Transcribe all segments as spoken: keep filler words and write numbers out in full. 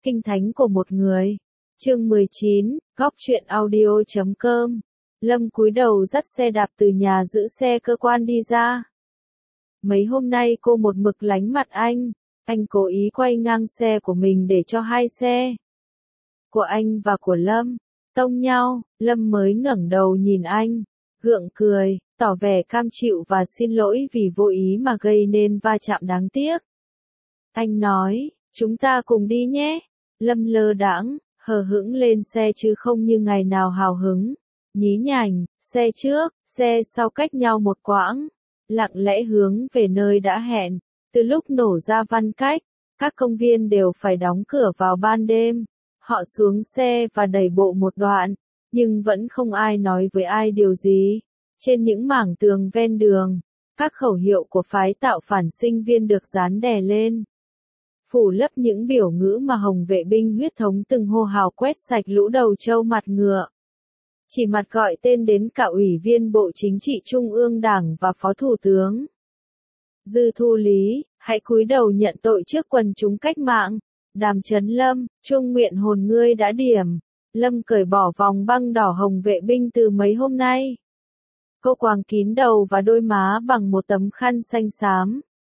Kinh thánh của một người. Chương mười chín, góc truyện audio chấm com. Lâm cúi đầu dắt xe đạp từ nhà giữ xe cơ quan đi ra. Mấy hôm nay cô một mực lánh mặt anh, anh cố ý quay ngang xe của mình để cho hai xe của anh và của Lâm tông nhau. Lâm mới ngẩng đầu nhìn anh, gượng cười, tỏ vẻ cam chịu và xin lỗi vì vô ý mà gây nên va chạm đáng tiếc. Anh nói, chúng ta cùng đi nhé. Lâm lơ đãng, hờ hững lên xe chứ không như ngày nào hào hứng, nhí nhảnh, xe trước, xe sau cách nhau một quãng, lặng lẽ hướng về nơi đã hẹn. Từ lúc nổ ra Văn Cách, các công viên đều phải đóng cửa vào ban đêm. Họ xuống xe và đẩy bộ một đoạn, nhưng vẫn không ai nói với ai điều gì. Trên những mảng tường ven đường, các khẩu hiệu của phái tạo phản sinh viên được dán đè lên, phủ lấp những biểu ngữ mà Hồng vệ binh huyết thống từng hô hào quét sạch lũ đầu trâu mặt ngựa. Chỉ mặt gọi tên đến cả Ủy viên Bộ Chính trị Trung ương Đảng và Phó Thủ tướng Dư Thu Lý, hãy cúi đầu nhận tội trước quần chúng cách mạng. Đàm Chấn Lâm, trung nguyện hồn ngươi đã điểm. Lâm cởi bỏ vòng băng đỏ Hồng vệ binh từ mấy hôm nay. Cô quàng kín đầu và đôi má bằng một tấm khăn xanh xám.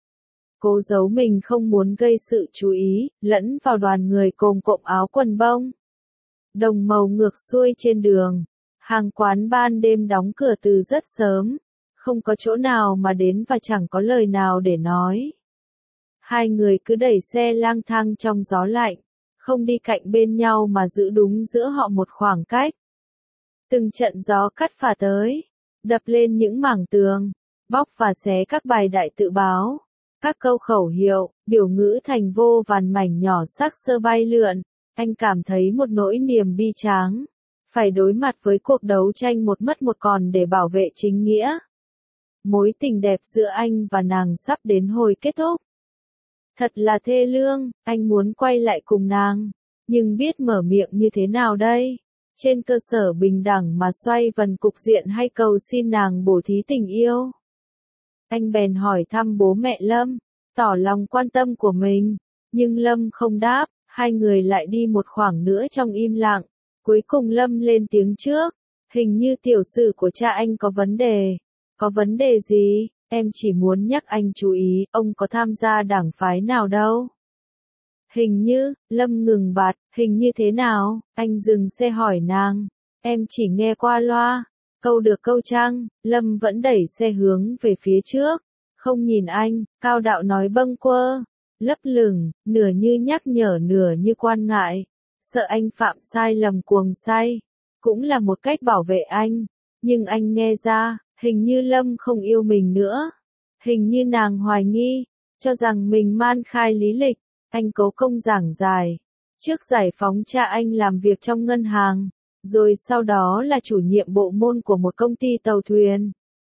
Cô giấu mình không muốn gây sự chú ý, lẫn vào đoàn người cồm cộm áo quần bông đồng màu ngược xuôi trên đường. Hàng quán ban đêm đóng cửa từ rất sớm, không có chỗ nào mà đến và chẳng có lời nào để nói. Hai người cứ đẩy xe lang thang trong gió lạnh, không đi cạnh bên nhau mà giữ đúng giữa họ một khoảng cách. Từng trận gió cắt phả tới, đập lên những mảng tường, bóc và xé các bài đại tự báo, các câu khẩu hiệu, biểu ngữ thành vô vàn mảnh nhỏ xác xơ bay lượn. Anh cảm thấy một nỗi niềm bi tráng, phải đối mặt với cuộc đấu tranh một mất một còn để bảo vệ chính nghĩa. Mối tình đẹp giữa anh và nàng sắp đến hồi kết thúc. Thật là thê lương, anh muốn quay lại cùng nàng, nhưng biết mở miệng như thế nào đây? Trên cơ sở bình đẳng mà xoay vần cục diện hay cầu xin nàng bổ thí tình yêu? Anh bèn hỏi thăm bố mẹ Lâm, tỏ lòng quan tâm của mình, nhưng Lâm không đáp. Hai người lại đi một khoảng nữa trong im lặng. Cuối cùng Lâm lên tiếng trước, hình như tiểu sử của cha anh có vấn đề. Có vấn đề gì? Em chỉ muốn nhắc anh chú ý, ông có tham gia đảng phái nào đâu. Hình như, Lâm ngừng bặt, hình như thế nào? Anh dừng xe hỏi nàng. Em chỉ nghe qua loa, câu được câu trăng. Lâm vẫn đẩy xe hướng về phía trước, không nhìn anh. Cao Đạo nói bâng quơ, lấp lửng, nửa như nhắc nhở nửa như quan ngại, sợ anh phạm sai lầm cuồng say, cũng là một cách bảo vệ anh. Nhưng anh nghe ra, hình như Lâm không yêu mình nữa, hình như nàng hoài nghi, cho rằng mình man khai lý lịch. Anh cố công giảng giải, trước giải phóng cha anh làm việc trong ngân hàng, rồi sau đó là chủ nhiệm bộ môn của một công ty tàu thuyền,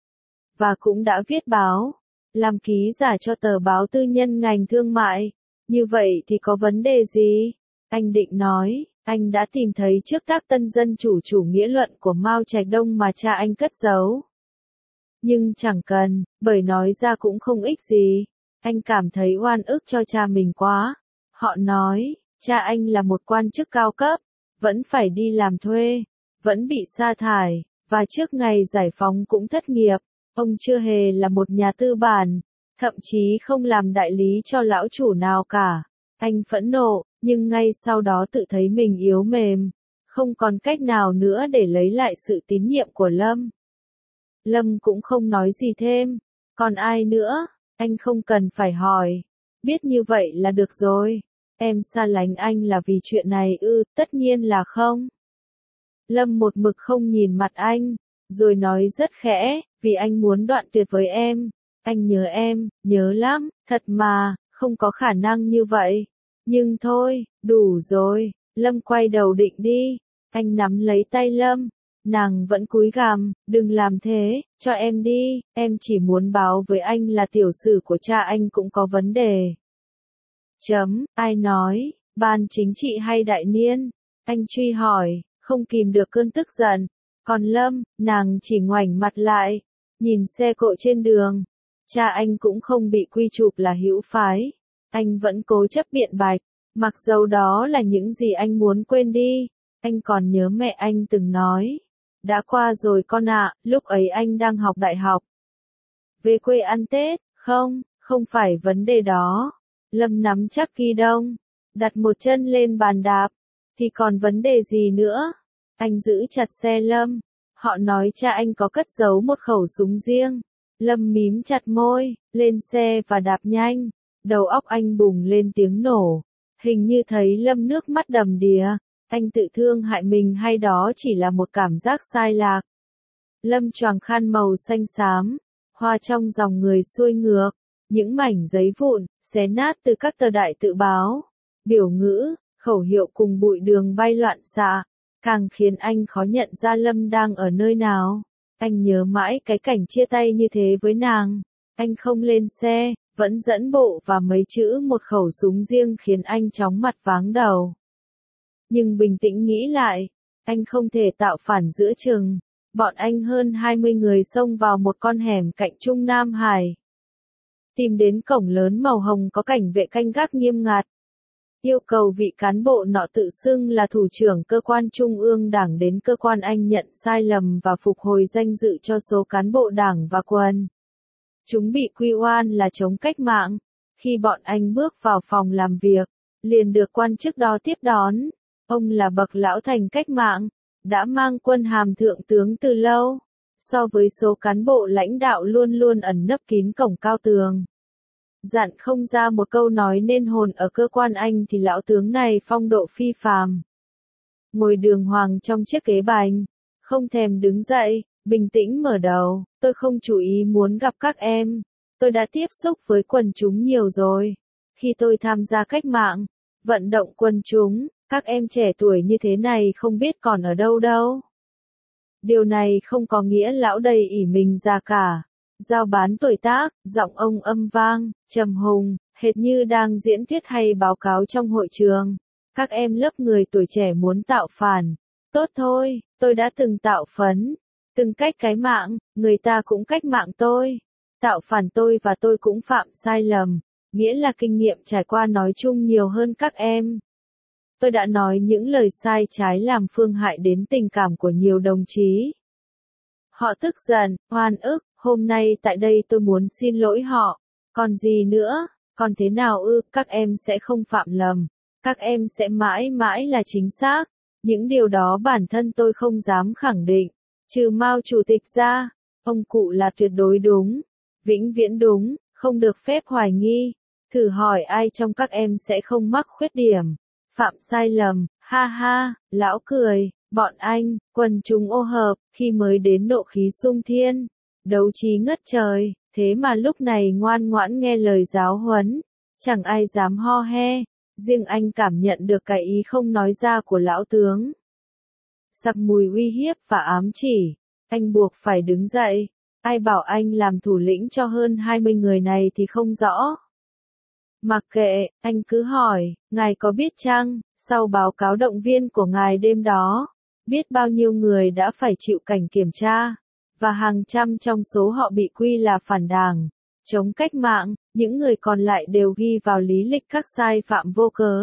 và cũng đã viết báo, làm ký giả cho tờ báo tư nhân ngành thương mại. Như vậy thì có vấn đề gì? Anh định nói, anh đã tìm thấy trước các tân dân chủ chủ nghĩa luận của Mao Trạch Đông mà cha anh cất giấu. Nhưng chẳng cần, bởi nói ra cũng không ích gì. Anh cảm thấy oan ức cho cha mình quá. Họ nói, cha anh là một quan chức cao cấp, vẫn phải đi làm thuê, vẫn bị sa thải, và trước ngày giải phóng cũng thất nghiệp. Ông chưa hề là một nhà tư bản, thậm chí không làm đại lý cho lão chủ nào cả. Anh phẫn nộ, nhưng ngay sau đó tự thấy mình yếu mềm, không còn cách nào nữa để lấy lại sự tín nhiệm của Lâm. Lâm cũng không nói gì thêm. Còn ai nữa? Anh không cần phải hỏi. Biết như vậy là được rồi. Em xa lánh anh là vì chuyện này ư? Tất nhiên là không. Lâm một mực không nhìn mặt anh, rồi nói rất khẽ, vì anh muốn đoạn tuyệt với em. Anh nhớ em, nhớ lắm, thật mà, không có khả năng như vậy. Nhưng thôi, đủ rồi. Lâm quay đầu định đi. Anh nắm lấy tay Lâm. Nàng vẫn cúi gằm, đừng làm thế, cho em đi, em chỉ muốn báo với anh là tiểu sử của cha anh cũng có vấn đề. Chấm, ai nói, ban chính trị hay đại niên? Anh truy hỏi, không kìm được cơn tức giận. Còn Lâm, nàng chỉ ngoảnh mặt lại, nhìn xe cộ trên đường. Cha anh cũng không bị quy chụp là hữu phái. Anh vẫn cố chấp biện bạch, Mặc dầu đó là những gì anh muốn quên đi, anh còn nhớ mẹ anh từng nói. Đã qua rồi con ạ, lúc ấy anh đang học đại học. Về quê ăn Tết, không, không phải vấn đề đó. Lâm nắm chắc ghi đông, đặt một chân lên bàn đạp. Thì còn vấn đề gì nữa? Anh giữ chặt xe Lâm. Họ nói cha anh có cất giấu một khẩu súng riêng. Lâm mím chặt môi, lên xe và đạp nhanh. Đầu óc anh bùng lên tiếng nổ. Hình như thấy Lâm nước mắt đầm đìa. Anh tự thương hại mình hay đó chỉ là một cảm giác sai lạc? Lâm choàng khăn màu xanh xám, hoa trong dòng người xuôi ngược, những mảnh giấy vụn, xé nát từ các tờ đại tự báo. Biểu ngữ, khẩu hiệu cùng bụi đường bay loạn xạ, càng khiến anh khó nhận ra Lâm đang ở nơi nào. Anh nhớ mãi cái cảnh chia tay như thế với nàng. Anh không lên xe, vẫn dẫn bộ và mấy chữ một khẩu súng riêng khiến anh chóng mặt váng đầu. Nhưng bình tĩnh nghĩ lại, anh không thể tạo phản giữa chừng. Bọn anh hơn hai mươi người xông vào một con hẻm cạnh Trung Nam Hải. Tìm đến cổng lớn màu hồng có cảnh vệ canh gác nghiêm ngặt. Yêu cầu vị cán bộ nọ tự xưng là thủ trưởng cơ quan trung ương đảng đến cơ quan anh nhận sai lầm và phục hồi danh dự cho số cán bộ đảng và quân. Chúng bị quy oan là chống cách mạng. Khi bọn anh bước vào phòng làm việc, liền được quan chức đó tiếp đón. Ông là bậc lão thành cách mạng, đã mang quân hàm thượng tướng từ lâu. So với số cán bộ lãnh đạo luôn luôn ẩn nấp kín cổng cao tường, dặn không ra một câu nói nên hồn ở cơ quan anh thì lão tướng này phong độ phi phàm. Ngồi đường hoàng trong chiếc ghế bành, không thèm đứng dậy, bình tĩnh mở đầu, tôi không chú ý muốn gặp các em. Tôi đã tiếp xúc với quần chúng nhiều rồi. Khi tôi tham gia cách mạng, vận động quần chúng, các em trẻ tuổi như thế này không biết còn ở đâu đâu. Điều này không có nghĩa lão đầy ỷ mình già cả. Giao bán tuổi tác, giọng ông âm vang, trầm hùng, hệt như đang diễn thuyết hay báo cáo trong hội trường. Các em lớp người tuổi trẻ muốn tạo phản. Tốt thôi, tôi đã từng tạo phấn. Từng cách cái mạng, người ta cũng cách mạng tôi. Tạo phản tôi và tôi cũng phạm sai lầm. Nghĩa là kinh nghiệm trải qua nói chung nhiều hơn các em. Tôi đã nói những lời sai trái làm phương hại đến tình cảm của nhiều đồng chí. Họ tức giận, oan ức, hôm nay tại đây tôi muốn xin lỗi họ. Còn gì nữa, còn thế nào ư, các em sẽ không phạm lầm. Các em sẽ mãi mãi là chính xác. Những điều đó bản thân tôi không dám khẳng định. Trừ Mao Chủ tịch ra, ông cụ là tuyệt đối đúng. Vĩnh viễn đúng, không được phép hoài nghi. Thử hỏi ai trong các em sẽ không mắc khuyết điểm. Phạm sai lầm, ha ha, lão cười, bọn anh, quần chúng ô hợp, khi mới đến nộ khí sung thiên, đấu trí ngất trời, thế mà lúc này ngoan ngoãn nghe lời giáo huấn, chẳng ai dám ho he, riêng anh cảm nhận được cái ý không nói ra của lão tướng. Sặc mùi uy hiếp và ám chỉ, anh buộc phải đứng dậy, ai bảo anh làm thủ lĩnh cho hơn hai mươi người này thì không rõ. Mặc kệ, anh cứ hỏi, ngài có biết chăng, sau báo cáo động viên của ngài đêm đó, biết bao nhiêu người đã phải chịu cảnh kiểm tra, và hàng trăm trong số họ bị quy là phản đảng, chống cách mạng, những người còn lại đều ghi vào lý lịch các sai phạm vô cớ.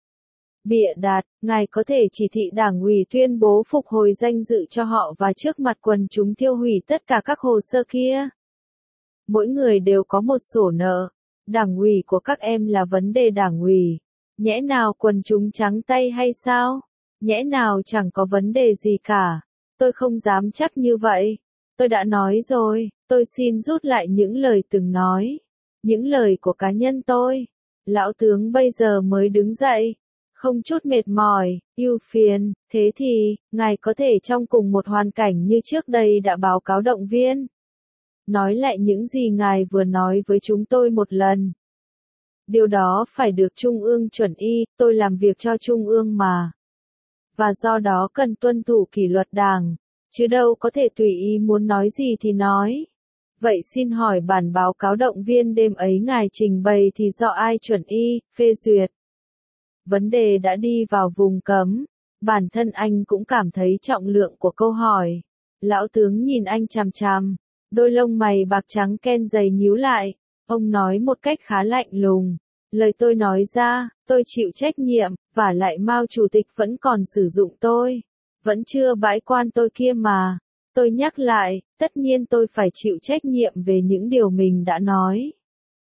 Bịa đặt, ngài có thể chỉ thị đảng ủy tuyên bố phục hồi danh dự cho họ và trước mặt quần chúng tiêu hủy tất cả các hồ sơ kia. Mỗi người đều có một sổ nợ. Đảng ủy của các em là vấn đề đảng ủy. Nhẽ nào quần chúng trắng tay hay sao? Nhẽ nào chẳng có vấn đề gì cả? Tôi không dám chắc như vậy. Tôi đã nói rồi, tôi xin rút lại những lời từng nói. Những lời của cá nhân tôi. Lão tướng bây giờ mới đứng dậy. Không chút mệt mỏi, ưu phiền, thế thì, ngài có thể trong cùng một hoàn cảnh như trước đây đã báo cáo động viên. Nói lại những gì ngài vừa nói với chúng tôi một lần. Điều đó phải được Trung ương chuẩn y, tôi làm việc cho Trung ương mà. Và do đó cần tuân thủ kỷ luật đảng, chứ đâu có thể tùy ý muốn nói gì thì nói. Vậy xin hỏi bản báo cáo động viên đêm ấy ngài trình bày thì do ai chuẩn y, phê duyệt? Vấn đề đã đi vào vùng cấm, bản thân anh cũng cảm thấy trọng lượng của câu hỏi. Lão tướng nhìn anh chằm chằm. Đôi lông mày bạc trắng ken dày nhíu lại, ông nói một cách khá lạnh lùng, Lời tôi nói ra, tôi chịu trách nhiệm, và lại Mao chủ tịch vẫn còn sử dụng tôi. Vẫn chưa bãi quan tôi kia mà. Tôi nhắc lại, tất nhiên tôi phải chịu trách nhiệm về những điều mình đã nói.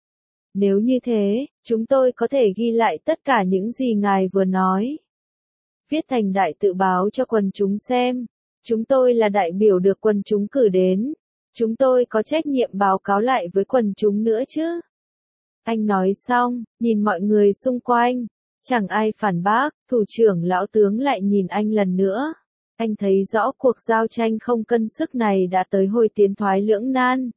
Nếu như thế, chúng tôi có thể ghi lại tất cả những gì ngài vừa nói. Viết thành đại tự báo cho quần chúng xem. Chúng tôi là đại biểu được quần chúng cử đến. Chúng tôi có trách nhiệm báo cáo lại với quần chúng nữa chứ. Anh nói xong, nhìn mọi người xung quanh. Chẳng ai phản bác, thủ trưởng lão tướng lại nhìn anh lần nữa. Anh thấy rõ cuộc giao tranh không cân sức này đã tới hồi tiến thoái lưỡng nan.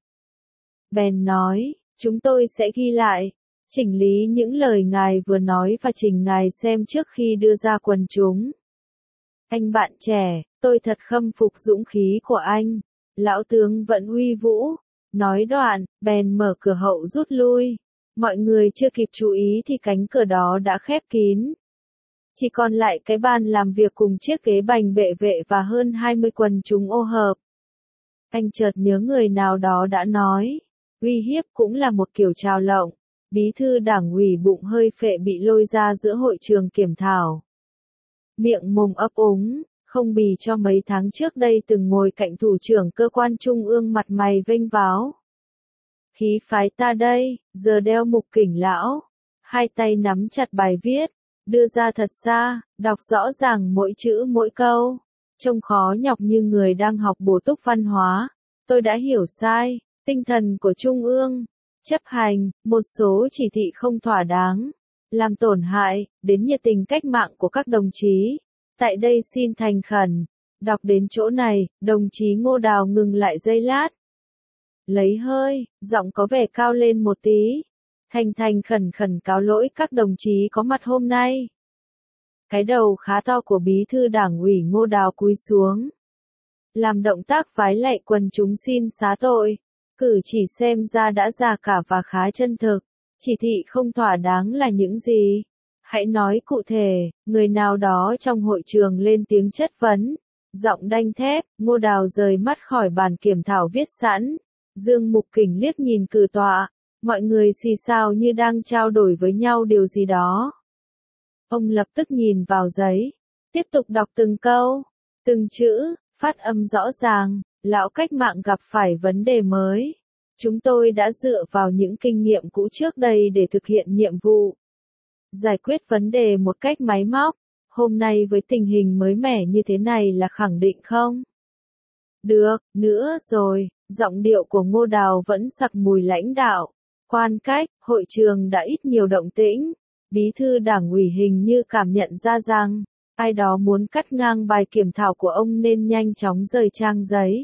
Bèn nói, chúng tôi sẽ ghi lại, chỉnh lý những lời ngài vừa nói và trình ngài xem trước khi đưa ra quần chúng. Anh bạn trẻ, tôi thật khâm phục dũng khí của anh. Lão tướng vẫn uy vũ. Nói đoạn, bèn mở cửa hậu rút lui. Mọi người chưa kịp chú ý thì cánh cửa đó đã khép kín. Chỉ còn lại cái bàn làm việc cùng chiếc ghế bành bệ vệ và hơn hai mươi quần chúng ô hợp. Anh chợt nhớ người nào đó đã nói, uy hiếp cũng là một kiểu trào lộng. Bí thư đảng ủy bụng hơi phệ bị lôi ra giữa hội trường kiểm thảo. Miệng mồm ấp úng, không bì cho mấy tháng trước đây từng ngồi cạnh thủ trưởng cơ quan trung ương mặt mày vênh váo. Khí phái ta đây, giờ đeo mục kỉnh lão. Hai tay nắm chặt bài viết, đưa ra thật xa, đọc rõ ràng mỗi chữ mỗi câu. Trông khó nhọc như người đang học bổ túc văn hóa. Tôi đã hiểu sai, tinh thần của Trung ương. Chấp hành, một số chỉ thị không thỏa đáng. Làm tổn hại, đến nhiệt tình cách mạng của các đồng chí. Tại đây xin thành khẩn. Đọc đến chỗ này, đồng chí Ngô Đào ngừng lại giây lát. Lấy hơi, giọng có vẻ cao lên một tí. Thành thành khẩn khẩn cáo lỗi các đồng chí có mặt hôm nay. Cái đầu khá to của bí thư đảng ủy Ngô Đào cúi xuống. Làm động tác vái lạy quần chúng xin xá tội. Cử chỉ xem ra đã già cả và khá chân thực. Chỉ thị không thỏa đáng là những gì? Hãy nói cụ thể, người nào đó trong hội trường lên tiếng chất vấn. Giọng đanh thép, Ngô Đào rời mắt khỏi bàn kiểm thảo viết sẵn. Dương Mục Kình liếc nhìn cử tọa. Mọi người xì xào như đang trao đổi với nhau điều gì đó. Ông lập tức nhìn vào giấy. Tiếp tục đọc từng câu, từng chữ, phát âm rõ ràng. Lão cách mạng gặp phải vấn đề mới. Chúng tôi đã dựa vào những kinh nghiệm cũ trước đây để thực hiện nhiệm vụ. Giải quyết vấn đề một cách máy móc. Hôm nay với tình hình mới mẻ như thế này là khẳng định không? Được, nữa rồi, giọng điệu của Ngô Đào vẫn sặc mùi lãnh đạo. Quan cách, hội trường đã ít nhiều động tĩnh. Bí thư đảng ủy hình như cảm nhận ra rằng, ai đó muốn cắt ngang bài kiểm thảo của ông nên nhanh chóng rời trang giấy.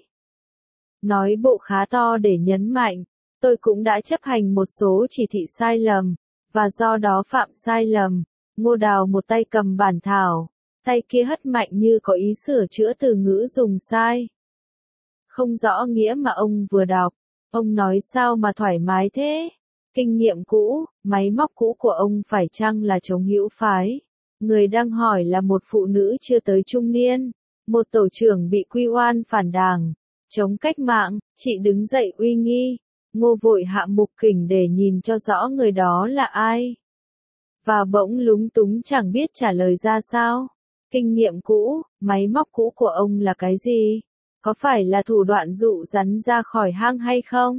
Nói bộ khá to để nhấn mạnh, tôi cũng đã chấp hành một số chỉ thị sai lầm, và do đó phạm sai lầm. Ngô Đào một tay cầm bản thảo, tay kia hất mạnh như có ý sửa chữa từ ngữ dùng sai. Không rõ nghĩa mà ông vừa đọc, ông nói sao mà thoải mái thế? Kinh nghiệm cũ, máy móc cũ của ông phải chăng là chống hữu phái? Người đang hỏi là một phụ nữ chưa tới trung niên, một tổ trưởng bị quy oan phản đảng, chống cách mạng, chị đứng dậy uy nghi. Ngô vội hạ Mục Kình để nhìn cho rõ người đó là ai. Và bỗng lúng túng chẳng biết trả lời ra sao. Kinh nghiệm cũ, máy móc cũ của ông là cái gì? Có phải là thủ đoạn dụ rắn ra khỏi hang hay không?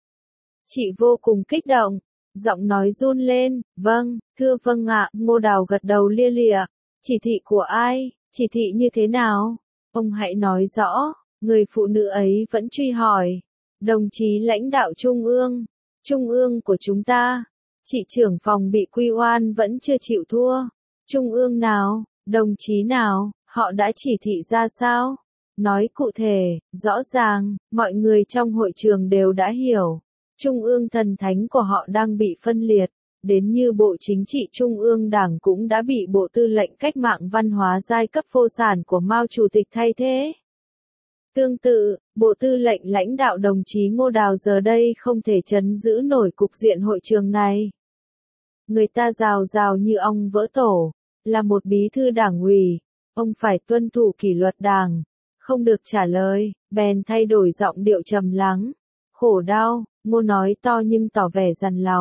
Chị vô cùng kích động, giọng nói run lên, vâng, thưa vâng ạ, Ngô Đào gật đầu lia lịa. Chỉ thị của ai, chỉ thị như thế nào? Ông hãy nói rõ, người phụ nữ ấy vẫn truy hỏi. Đồng chí lãnh đạo Trung ương, Trung ương của chúng ta, chị trưởng phòng bị quy oan vẫn chưa chịu thua. Trung ương nào, đồng chí nào, họ đã chỉ thị ra sao? Nói cụ thể, rõ ràng, mọi người trong hội trường đều đã hiểu. Trung ương thần thánh của họ đang bị phân liệt, đến như Bộ Chính trị Trung ương Đảng cũng đã bị Bộ Tư lệnh Cách mạng Văn hóa giai cấp vô sản của Mao Chủ tịch thay thế. Tương tự, Bộ Tư lệnh lãnh đạo đồng chí Ngô Đào giờ đây không thể trấn giữ nổi cục diện hội trường này. Người ta rào rào như ong vỡ tổ, là một bí thư đảng ủy, ông phải tuân thủ kỷ luật đảng, không được trả lời, bèn thay đổi giọng điệu trầm lắng. Khổ đau, Ngô nói to nhưng tỏ vẻ dằn lòng.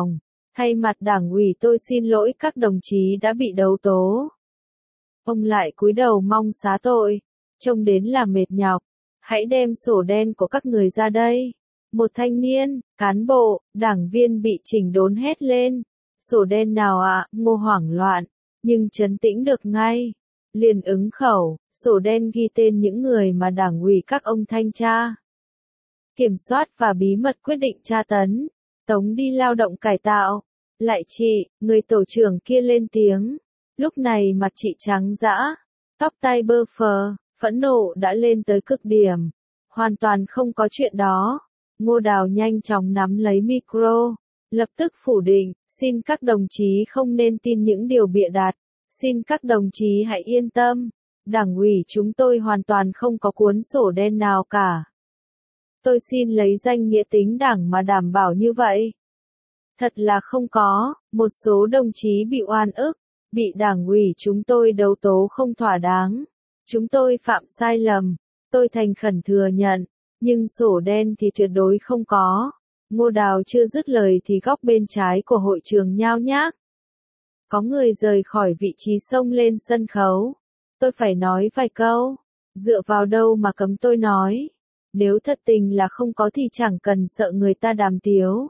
Thay mặt đảng ủy tôi xin lỗi các đồng chí đã bị đấu tố. Ông lại cúi đầu mong xá tội, trông đến là mệt nhọc. Hãy đem sổ đen của các người ra đây. Một thanh niên, cán bộ, đảng viên bị chỉnh đốn hét lên. Sổ đen nào ạ? À? Ngô hoảng loạn, nhưng trấn tĩnh được ngay. Liền ứng khẩu, sổ đen ghi tên những người mà đảng ủy các ông thanh tra, kiểm soát và bí mật quyết định tra tấn, tống đi lao động cải tạo. Lại chị, người tổ trưởng kia lên tiếng. Lúc này mặt chị trắng dã, tóc tai bơ phờ, phẫn nộ đã lên tới cực điểm. Hoàn toàn không có chuyện đó. Ngô Đào nhanh chóng nắm lấy micro, lập tức phủ định, xin các đồng chí không nên tin những điều bịa đặt. Xin các đồng chí hãy yên tâm, đảng ủy chúng tôi hoàn toàn không có cuốn sổ đen nào cả. Tôi xin lấy danh nghĩa tính đảng mà đảm bảo như vậy. Thật là không có, một số đồng chí bị oan ức, bị đảng ủy chúng tôi đấu tố không thỏa đáng. Chúng tôi phạm sai lầm, tôi thành khẩn thừa nhận, nhưng sổ đen thì tuyệt đối không có. Ngô Đào chưa dứt lời thì góc bên trái của hội trường nhao nhác. Có người rời khỏi vị trí xông lên sân khấu. Tôi phải nói vài câu. Dựa vào đâu mà cấm tôi nói? Nếu thật tình là không có thì chẳng cần sợ người ta đàm tiếu.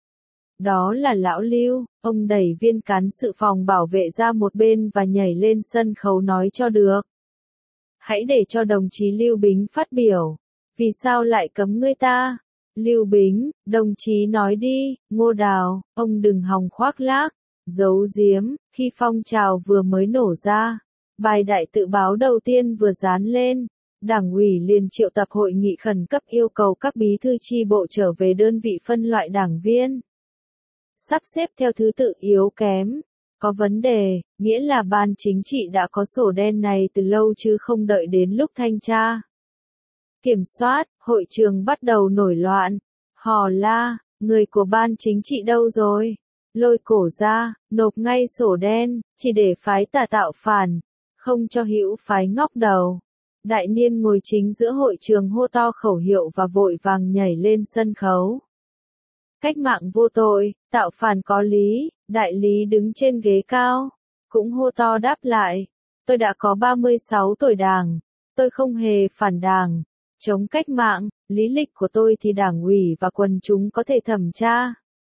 Đó là lão Lưu, ông đẩy viên cán sự phòng bảo vệ ra một bên và nhảy lên sân khấu nói cho được. Hãy để cho đồng chí Lưu Bính phát biểu. Vì sao lại cấm người ta? Lưu Bính, đồng chí nói đi. Ngô Đào, ông đừng hòng khoác lác, giấu giếm. Khi phong trào vừa mới nổ ra, bài đại tự báo đầu tiên vừa dán lên, đảng ủy liền triệu tập hội nghị khẩn cấp yêu cầu các bí thư chi bộ trở về đơn vị phân loại đảng viên. Sắp xếp theo thứ tự yếu kém, có vấn đề, nghĩa là ban chính trị đã có sổ đen này từ lâu chứ không đợi đến lúc thanh tra. Kiểm soát, hội trường bắt đầu nổi loạn, hò la, người của ban chính trị đâu rồi? Lôi cổ ra, nộp ngay sổ đen, chỉ để phái Tả tạo phản, không cho hữu phái ngóc đầu. Đại Niên ngồi chính giữa hội trường hô to khẩu hiệu và vội vàng nhảy lên sân khấu. Cách mạng vô tội, tạo phản có lý. Đại Lý đứng trên ghế cao, cũng hô to đáp lại. Tôi đã có ba mươi sáu tuổi đảng, tôi không hề phản đảng, chống cách mạng, lý lịch của tôi thì đảng ủy và quần chúng có thể thẩm tra.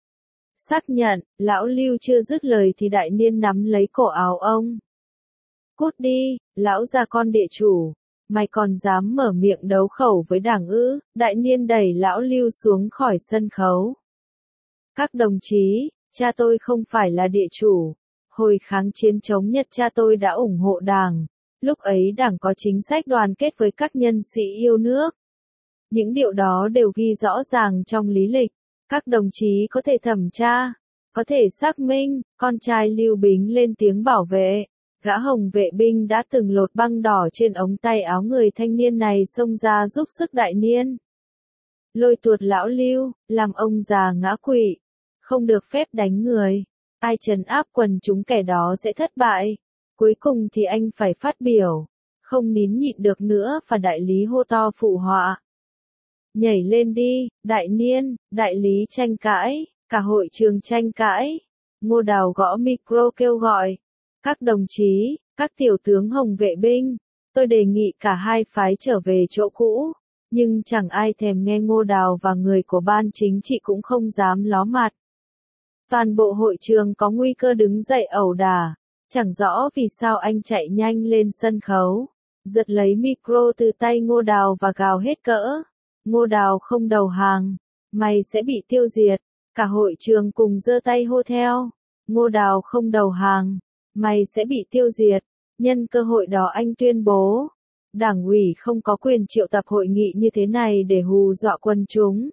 Xác nhận, lão Lưu chưa dứt lời thì Đại Niên nắm lấy cổ áo ông. Cút đi, lão già con địa chủ, mày còn dám mở miệng đấu khẩu với đảng ư? Đại Niên đẩy lão Lưu xuống khỏi sân khấu. Các đồng chí, cha tôi không phải là địa chủ. Hồi kháng chiến chống Nhật cha tôi đã ủng hộ đảng. Lúc ấy đảng có chính sách đoàn kết với các nhân sĩ yêu nước. Những điều đó đều ghi rõ ràng trong lý lịch. Các đồng chí có thể thẩm tra, có thể xác minh. Con trai Lưu Bính lên tiếng bảo vệ. Gã hồng vệ binh đã từng lột băng đỏ trên ống tay áo người thanh niên này xông ra giúp sức Đại Niên. Lôi tuột lão Lưu, làm ông già ngã quỵ. Không được phép đánh người. Ai trấn áp quần chúng kẻ đó sẽ thất bại. Cuối cùng thì anh phải phát biểu. Không nín nhịn được nữa và Đại Lý hô to phụ họa. Nhảy lên đi, Đại Niên. Đại Lý tranh cãi, cả hội trường tranh cãi. Ngô Đào gõ micro kêu gọi. Các đồng chí, các tiểu tướng hồng vệ binh, tôi đề nghị cả hai phái trở về chỗ cũ. Nhưng chẳng ai thèm nghe Ngô Đào và người của ban chính trị cũng không dám ló mặt. Toàn bộ hội trường có nguy cơ đứng dậy ẩu đả. Chẳng rõ vì sao anh chạy nhanh lên sân khấu, giật lấy micro từ tay Ngô Đào và gào hết cỡ. Ngô Đào không đầu hàng, mày sẽ bị tiêu diệt. Cả hội trường cùng giơ tay hô theo. Ngô Đào không đầu hàng, mày sẽ bị tiêu diệt. Nhân cơ hội đó anh tuyên bố, đảng ủy không có quyền triệu tập hội nghị như thế này để hù dọa quần chúng.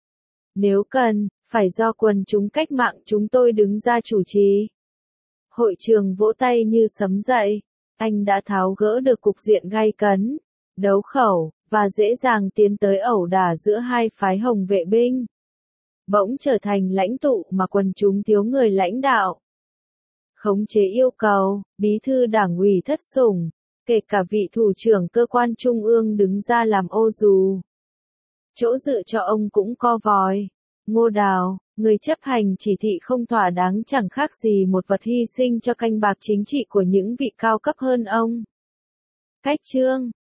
Nếu cần, phải do quần chúng cách mạng chúng tôi đứng ra chủ trì. Hội trường vỗ tay như sấm dậy. Anh đã tháo gỡ được cục diện gay cấn, đấu khẩu, và dễ dàng tiến tới ẩu đả giữa hai phái hồng vệ binh. Bỗng trở thành lãnh tụ mà quần chúng thiếu người lãnh đạo. Khống chế yêu cầu, bí thư đảng ủy thất sủng, kể cả vị thủ trưởng cơ quan trung ương đứng ra làm ô dù. Chỗ dựa cho ông cũng co vòi. Ngô Đào, người chấp hành chỉ thị không thỏa đáng chẳng khác gì một vật hy sinh cho canh bạc chính trị của những vị cao cấp hơn ông. Cách chương